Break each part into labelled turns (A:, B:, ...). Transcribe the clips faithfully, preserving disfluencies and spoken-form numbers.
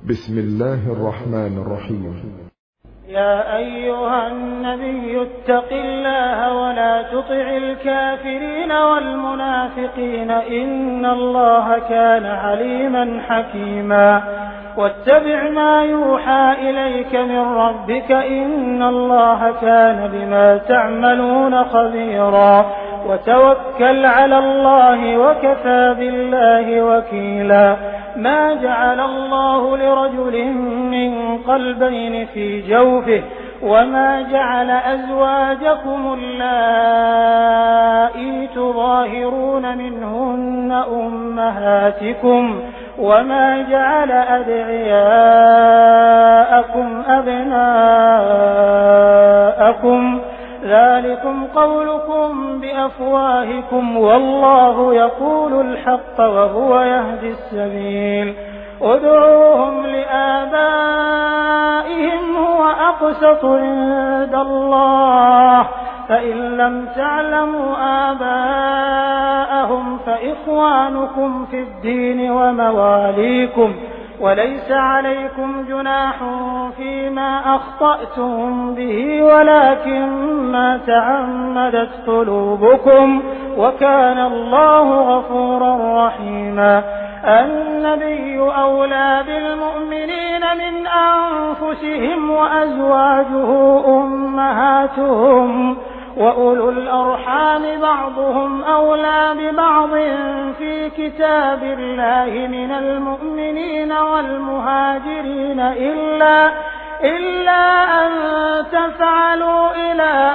A: بسم الله الرحمن الرحيم.
B: يا أيها النبي اتق الله ولا تطع الكافرين والمنافقين إن الله كان عليما حكيما. واتبع ما يوحى إليك من ربك إن الله كان بما تعملون خبيرا. وتوكل على الله وكفى بالله وكيلا. ما جعل الله لرجل من قلبين في جوفه وما جعل أزواجكم اللائي تظاهرون منهن أمهاتكم وما جعل أدعياءكم أبناءكم ذلكم قولكم بأفواهكم والله يقول الحق وهو يهدي السبيل. ادعوهم لآبائهم هو أقسط عند الله فإن لم تعلموا آباءهم فإخوانكم في الدين ومواليكم وليس عليكم جناح فيما أخطأتم به ولكن ما تعمدت قلوبكم وكان الله غفورا رحيما. النبي أولى بالمؤمنين من أنفسهم وأزواجه أمهاتهم وأولو الأرحام بعضهم أولى ببعض في كتاب الله من المؤمنين والمهاجرين إلا إلا أن تفعلوا إلى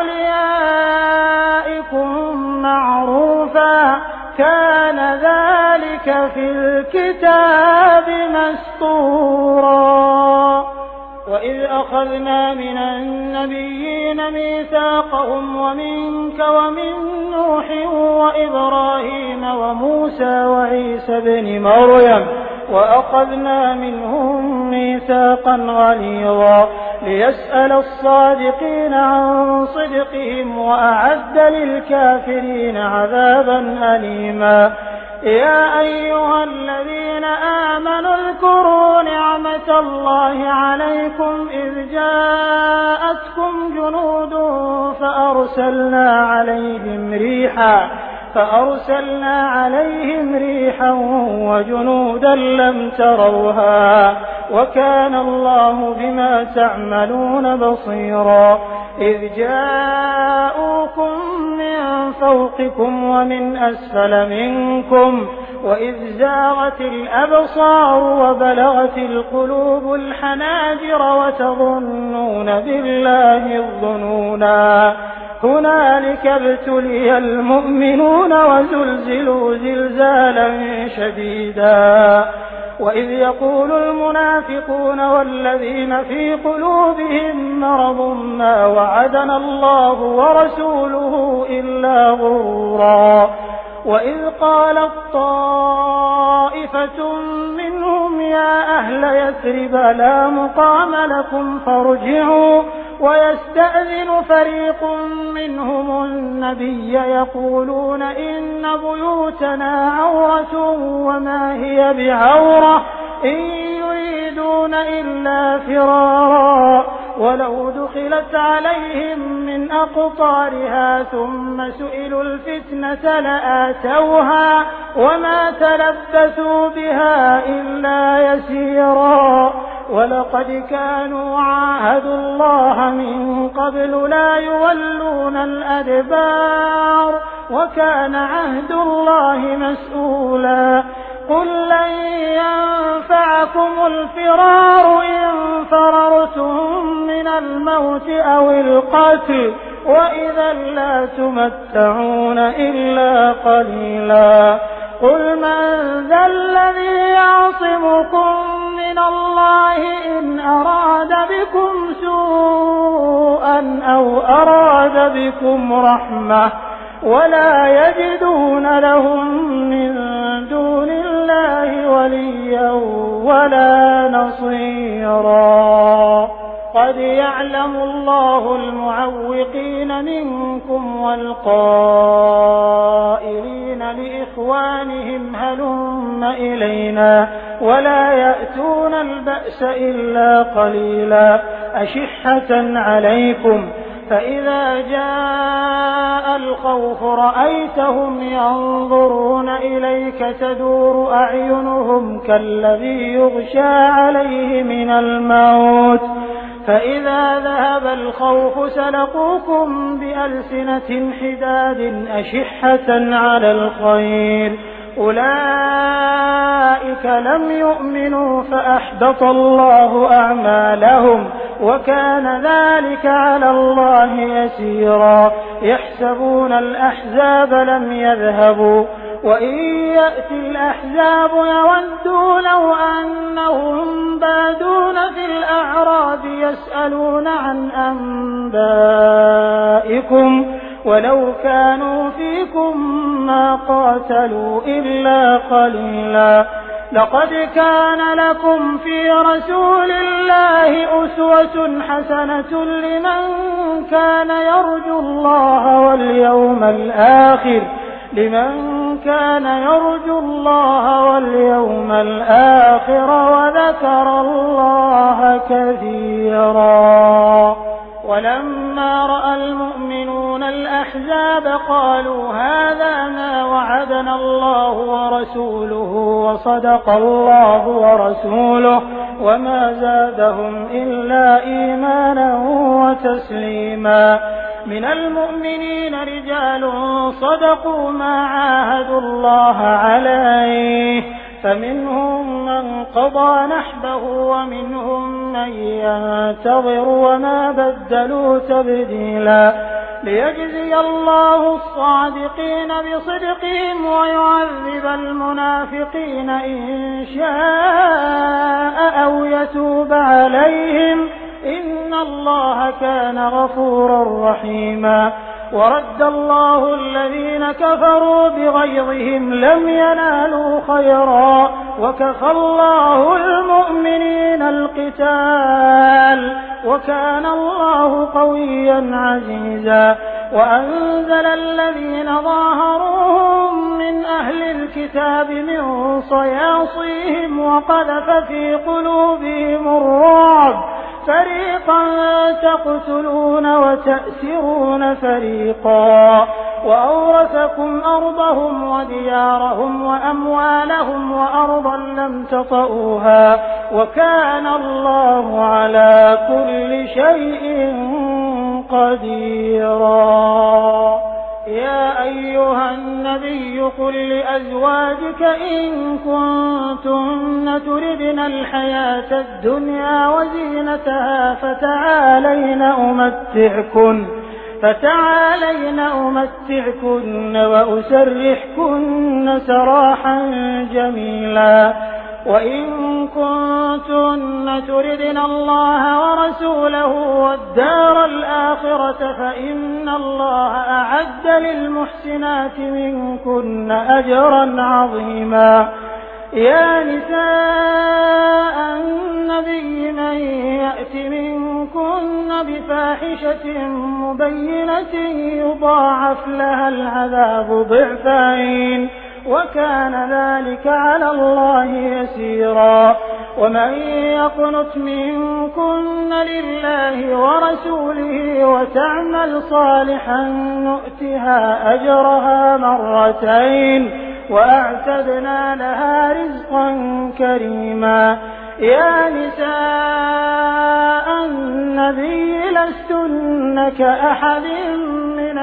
B: أوليائكم معروفا كان ذلك في الكتاب مسطورا. وإذ أخذنا من النبيين ميثاقهم ومنك ومن نوح وإبراهيم وموسى وعيسى ابن مريم وأخذنا منهم ميثاقا غليظا ليسأل الصادقين عن صدقهم وأعد للكافرين عذابا أليما. يا أيها الذين آمنوا اذكروا نعمة الله عليكم إذ جاءتكم جنود فأرسلنا عليهم ريحا فأرسلنا عليهم ريحا وجنودا لم تروها وكان الله بما تعملون بصيرا. إذ جاءوكم من فوقكم ومن أسفل منكم وإذ زاغت الأبصار وبلغت القلوب الحناجر وتظنون بالله الظنونا. هنالك ابتلي المؤمنون وزلزلوا زلزالا شديدا. وإذ يقول المنافقون والذين في قلوبهم مرض ما وعدنا الله ورسوله إلا غرورا. وإذ قالت طائفة منهم يا أهل يثرب لا مقام لكم فارجعوا ويستأذن فريق منهم النبي يقولون إن بيوتنا عورة وما هي بعورة إن يريدون إلا فرارا ولو دخلت عليهم من أقطارها ثم سئلوا الفتنة لآتوها وما تلبثوا بها إلا يسيرا. ولقد كانوا عاهدوا الله من قبل لا يولون الأدبار وكان عهد الله مسؤولا. قل لن ينفعكم الفرار إن فررتم من الموت أو القتل وإذا لا تمتعون إلا قليلا. قل من ذا الذي يعصمكم من الله إن أراد بكم سوءا أو أراد بكم رحمة ولا يجدون لهم من دون الله وليا ولا نصيرا. قد يعلم الله المعوقين منكم والقائلين لإخوانهم هلم إلينا ولا يأتون البأس إلا قليلا أشحة عليكم فإذا جاء الخوف رأيتهم ينظرون إليك تدور أعينهم كالذي يغشى عليه من الموت فإذا ذهب الخوف سلقوكم بألسنة حداد أشحة على الخير أولئك لم يؤمنوا فأحبط الله أعمالهم وكان ذلك على الله يسيرا يحسبون الأحزاب لم يذهبوا وإن يأتي الأحزاب يودوا لو أنهم بادون في الأعراب يسألون عن أنبائكم ولو كانوا فيكم ما قاتلوا إلا قليلا لقد كان لكم في رسول الله أسوة حسنة لمن كان يرجو الله واليوم الآخر لمن كان يرجو الله واليوم الآخر وذكر الله كثيرا ولما رأى المؤمنون الأحزاب قالوا هذا ما وعدنا الله ورسوله وصدق الله ورسوله وما زادهم إلا إيمانا وتسليما من المؤمنين رجال صدقوا ما عاهدوا الله عليه فمنهم من قضى نحبه ومنهم من ينتظر وما بدلوا تبديلا ليجزي الله الصادقين بصدقهم ويعذب المنافقين إن شاء أو يتوب عليهم إن الله كان غفورا رحيما ورد الله الذين كفروا بغيظهم لم ينالوا خيرا وكفى الله المؤمنين القتال وكان الله قويا عزيزا وأنزل الذين ظاهروهم من أهل الكتاب من صياصيهم وقذف في قلوبهم الرعب فريقا تقتلون وتأسرون فريقا وأورثكم أرضهم وديارهم وأموالهم وأرضا لم تطئوها وكان الله على كل شيء قديرا يا أيها النبي قل لأزواجك إن كنتن تردن الحياة الدنيا وزينتها فتعالين أمتعكن فتعالين أمتعكن وأسرحكن سراحا جميلا وإن كنتن تردن الله ورسوله والدار الآخرة فإن الله أعد للمحسنات منكن أجرا عظيما يا نساء النبي من يأت منكن بفاحشة مبينة يضاعف لها العذاب ضعفين وكان ذلك على الله يسيرا ومن يقنت منكن لله ورسوله وتعمل صالحا نؤتها أجرها مرتين وأعتدنا لها رزقا كريما يا نساء النبي لستن كأحد من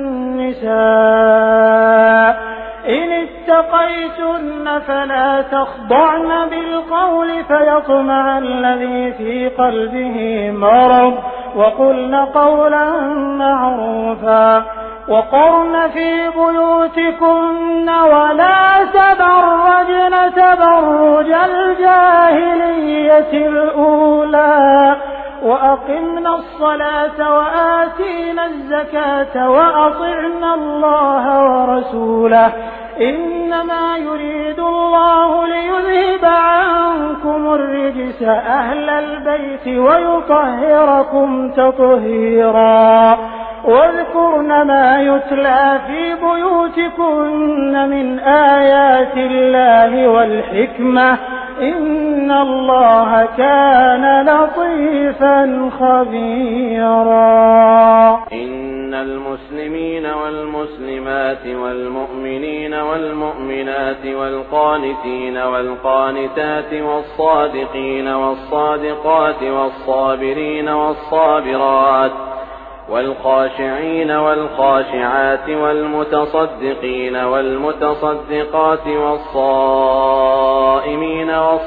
B: النساء إن اتقيتن فلا تخضعن بالقول فيطمع الذي في قلبه مرض وقلن قولا معروفا وقرن في بيوتكن ولا تبرجن تبرج الجاهلية الأولى وأقمنا الصلاة وآتينا الزكاة وأطعنا الله ورسوله إنما يريد الله ليذهب عنكم الرجس أهل البيت ويطهركم تطهيرا واذكرن ما يتلى في بيوتكن من آيات الله والحكمة إن الله كان لطيفا خبيرا.
C: إن المسلمين والمسلمات والمؤمنين والمؤمنات والقانتين والقانتات والصادقين والصادقات والصابرين والصابرات والخاشعين والخاشعات والمتصدقين والمتصدقات والصائمين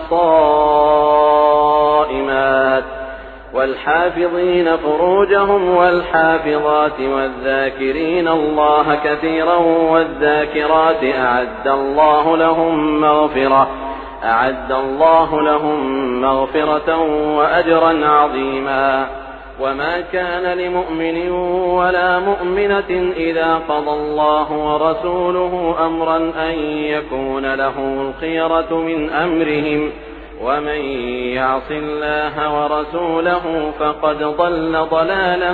C: والصائمات والحافظين فروجهم والحافظات والذاكرين الله كثيرا والذاكرات أعد الله لهم مغفرة أعد الله لهم مغفرة وأجرا عظيما. وما كان لمؤمن ولا مؤمنة إذا قضى الله ورسوله أمرا أن يكون له الخيرة من أمرهم ومن يعص الله ورسوله فقد ضل ضلالا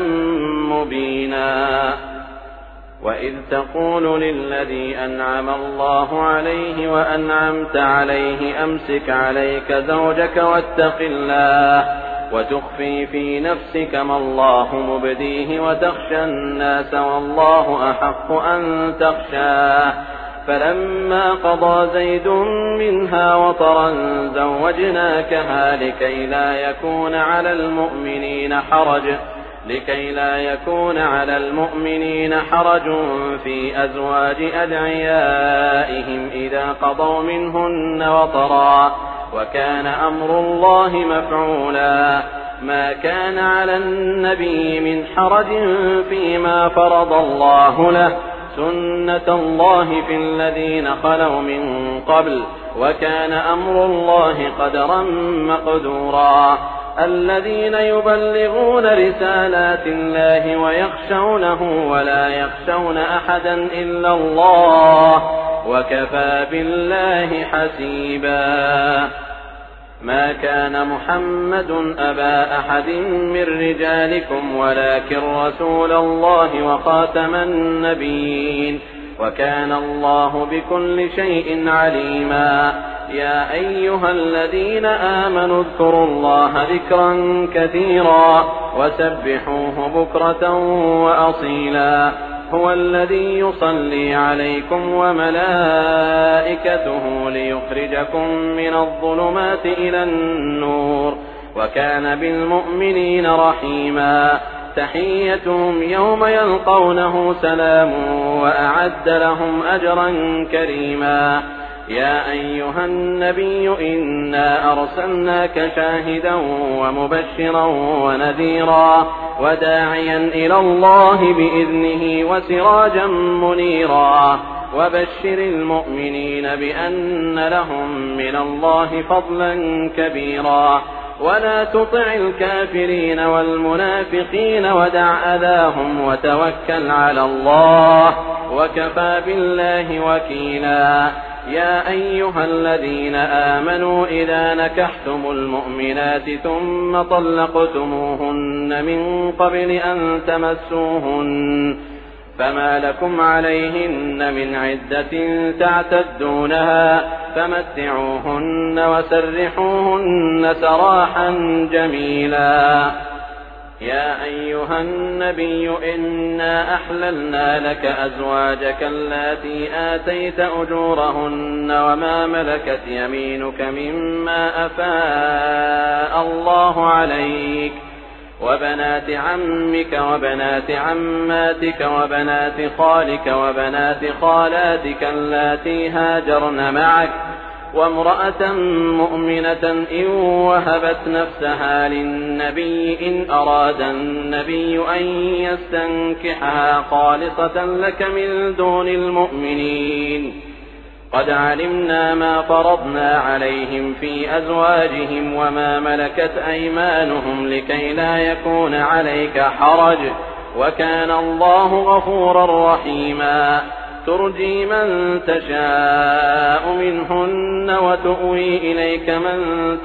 C: مبينا. وإذ تقول للذي أنعم الله عليه وأنعمت عليه أمسك عليك زوجك واتق الله وتخفي في نفسك ما الله مبديه وتخشى الناس والله أحق أن تخشاه فلما قضى زيد منها وطرا زوجناكها لكي لا يكون على المؤمنين حرج لكي لا يكون على المؤمنين حرج في أزواج أدعيائهم إذا قضوا منهن وطرا وكان أمر الله مفعولا. ما كان على النبي من حرج فيما فرض الله له سنة الله في الذين خلوا من قبل وكان أمر الله قدرا مقدورا. الذين يبلغون رسالات الله ويخشونه ولا يخشون أحدا إلا الله وكفى بالله حسيبا. ما كان محمد أبا أحد من رجالكم ولكن رسول الله وخاتم النبيين وكان الله بكل شيء عليما. يا أيها الذين آمنوا اذكروا الله ذكرا كثيرا وسبحوه بكرة وأصيلا. هو الذي يصلي عليكم وملائكته ليخرجكم من الظلمات إلى النور وكان بالمؤمنين رحيما. تحيتهم يوم يلقونه سلام وأعد لهم أجرا كريما. يا أيها النبي إنا أرسلناك شاهدا ومبشرا ونذيرا وداعيا إلى الله بإذنه وسراجا منيرا. وبشر المؤمنين بأن لهم من الله فضلا كبيرا. ولا تطع الكافرين والمنافقين ودع أذاهم وتوكل على الله وكفى بالله وكيلا. يا أيها الذين آمنوا إذا نكحتم المؤمنات ثم طلقتموهن من قبل أن تمسوهن فما لكم عليهن من عدة تعتدونها فمتعوهن وسرحوهن سراحا جميلا. يا أيها النبي إنا أحللنا لك أزواجك اللاتي آتيت أجورهن وما ملكت يمينك مما أفاء الله عليك وبنات عمك وبنات عماتك وبنات خالك وبنات خالاتك اللاتي هاجرن معك وامرأة مؤمنة إن وهبت نفسها للنبي إن أراد النبي أن يستنكحها خالصة لك من دون المؤمنين. قد علمنا ما فرضنا عليهم في أزواجهم وما ملكت أيمانهم لكي لا يكون عليك حرج وكان الله غفورا رحيما. ترجي من تشاء منهن وتؤوي إليك من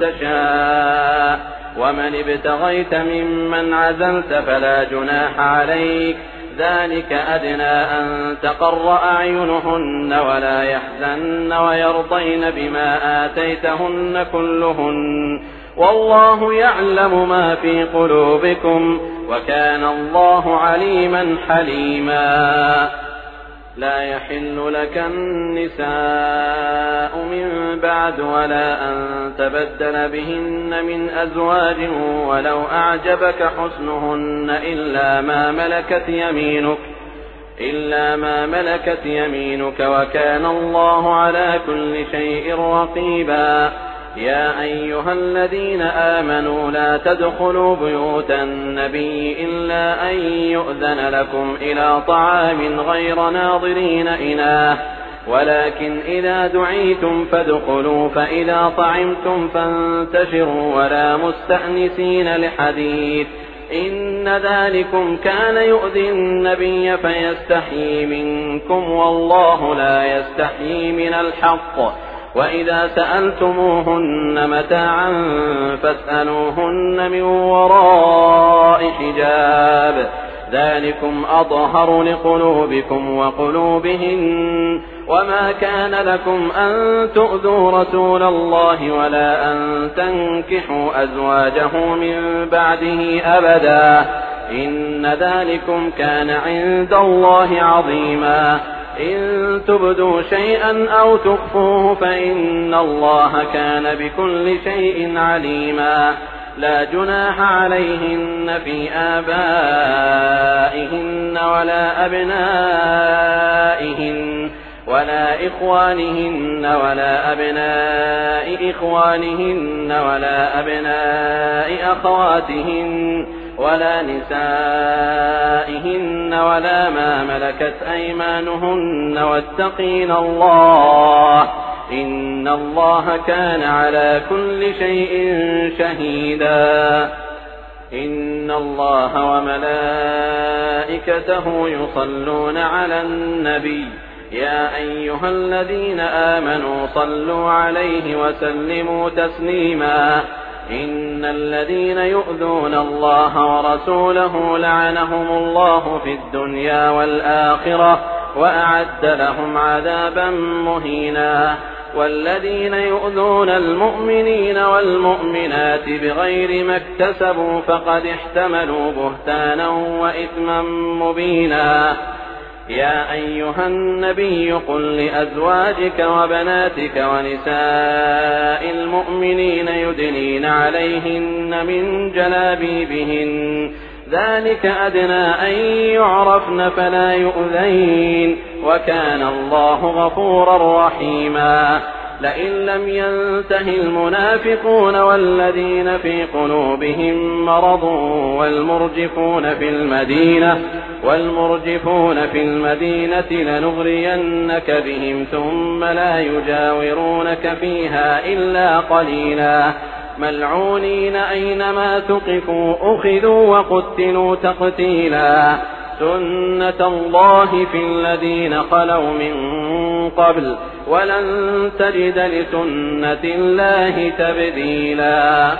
C: تشاء ومن ابتغيت ممن عزلت فلا جناح عليك ذلك أدنى أن تقر أعينهن ولا يحزن ويرضين بما آتيتهن كلهن والله يعلم ما في قلوبكم وكان الله عليما حليما. لا يحل لك النساء من بعد ولا أن تبدل بهن من أزواج ولو أعجبك حسنهن إلا ما ملكت يمينك إلا ما ملكت يمينك وكان الله على كل شيء رقيبا. يا أيها الذين آمنوا لا تدخلوا بيوت النبي إلا أن يؤذن لكم إلى طعام غير ناظرين إناه ولكن إذا دعيتم فادخلوا فإذا طعمتم فانتشروا ولا مستأنسين لحديث إن ذلكم كان يؤذي النبي فيستحيي منكم والله لا يستحيي من الحق. وإذا سألتموهن متاعا فاسألوهن من وراء حجاب ذلكم أطهر لقلوبكم وقلوبهن. وما كان لكم أن تؤذوا رسول الله ولا أن تنكحوا أزواجه من بعده أبدا إن ذلكم كان عند الله عظيما. إن تبدوا شيئا أو تخفوه فإن الله كان بكل شيء عليما. لا جناح عليهن في آبائهن ولا أبنائهن ولا إخوانهن ولا أبناء إخوانهن ولا أبناء أخواتهن ولا نسائهن ولا ما ملكت أيمانهن واتقين الله إن الله كان على كل شيء شهيدا. إن الله وملائكته يصلون على النبي يا أيها الذين آمنوا صلوا عليه وسلموا تسليما. إن الذين يؤذون الله ورسوله لعنهم الله في الدنيا والآخرة وأعد لهم عذابا مهينا. والذين يؤذون المؤمنين والمؤمنات بغير ما اكتسبوا فقد احتملوا بهتانا وإثما مبينا. يا أيها النبي قل لأزواجك وبناتك ونساء المؤمنين يدنين عليهن من جلابيبهن ذلك أدنى أن يعرفن فلا يؤذين وكان الله غفورا رحيما. لئن لم ينته المنافقون والذين في قلوبهم مرض والمرجفون في المدينة والمرجفون في المدينة لنغرينك بهم ثم لا يجاورونك فيها إلا قليلا ملعونين أينما تقفوا أخذوا وقتلوا تقتيلا. سنة الله في الذين خلوا من قبل ولن تجد لسنة الله تبديلا.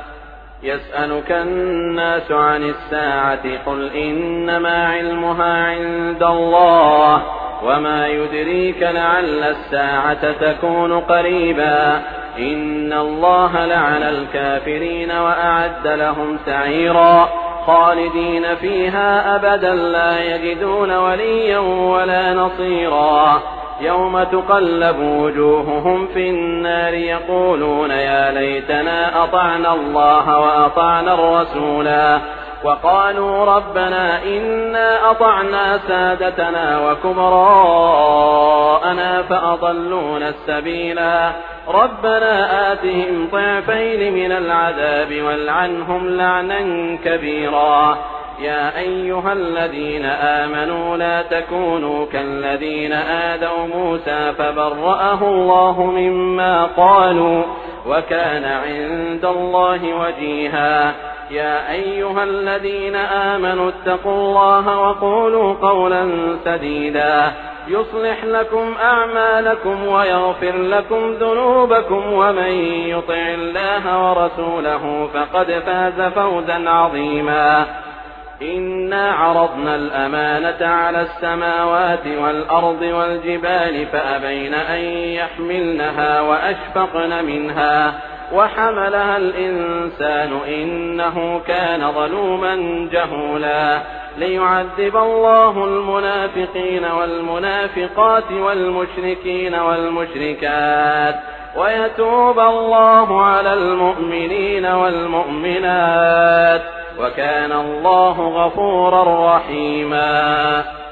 C: يسألك الناس عن الساعة قل إنما علمها عند الله وما يدريك لعل الساعة تكون قريبا. إن الله لعن الكافرين وأعد لهم سعيرا خالدين فيها أبدا لا يجدون وليا ولا نصيرا. يوم تقلب وجوههم في النار يقولون يا ليتنا أطعنا الله وأطعنا الرسولا وقالوا ربنا إنا أطعنا سادتنا وكبراءنا فأضلونا السبيلا. ربنا آتهم ضعفين من العذاب والعنهم لعنا كبيرا. يا أيها الذين آمنوا لا تكونوا كالذين آذوا موسى فبرأه الله مما قالوا وكان عند الله وجيها. يا أيها الذين آمنوا اتقوا الله وقولوا قولا سديدا يصلح لكم أعمالكم ويغفر لكم ذنوبكم ومن يطع الله ورسوله فقد فاز فوزا عظيما. إنا عرضنا الأمانة على السماوات والأرض والجبال فأبين أن يحملنها وأشفقن منها وحملها الإنسان إنه كان ظلوما جهولا ليعذب الله المنافقين والمنافقات والمشركين والمشركات ويتوب الله على المؤمنين والمؤمنات وكان الله غفورا رحيما.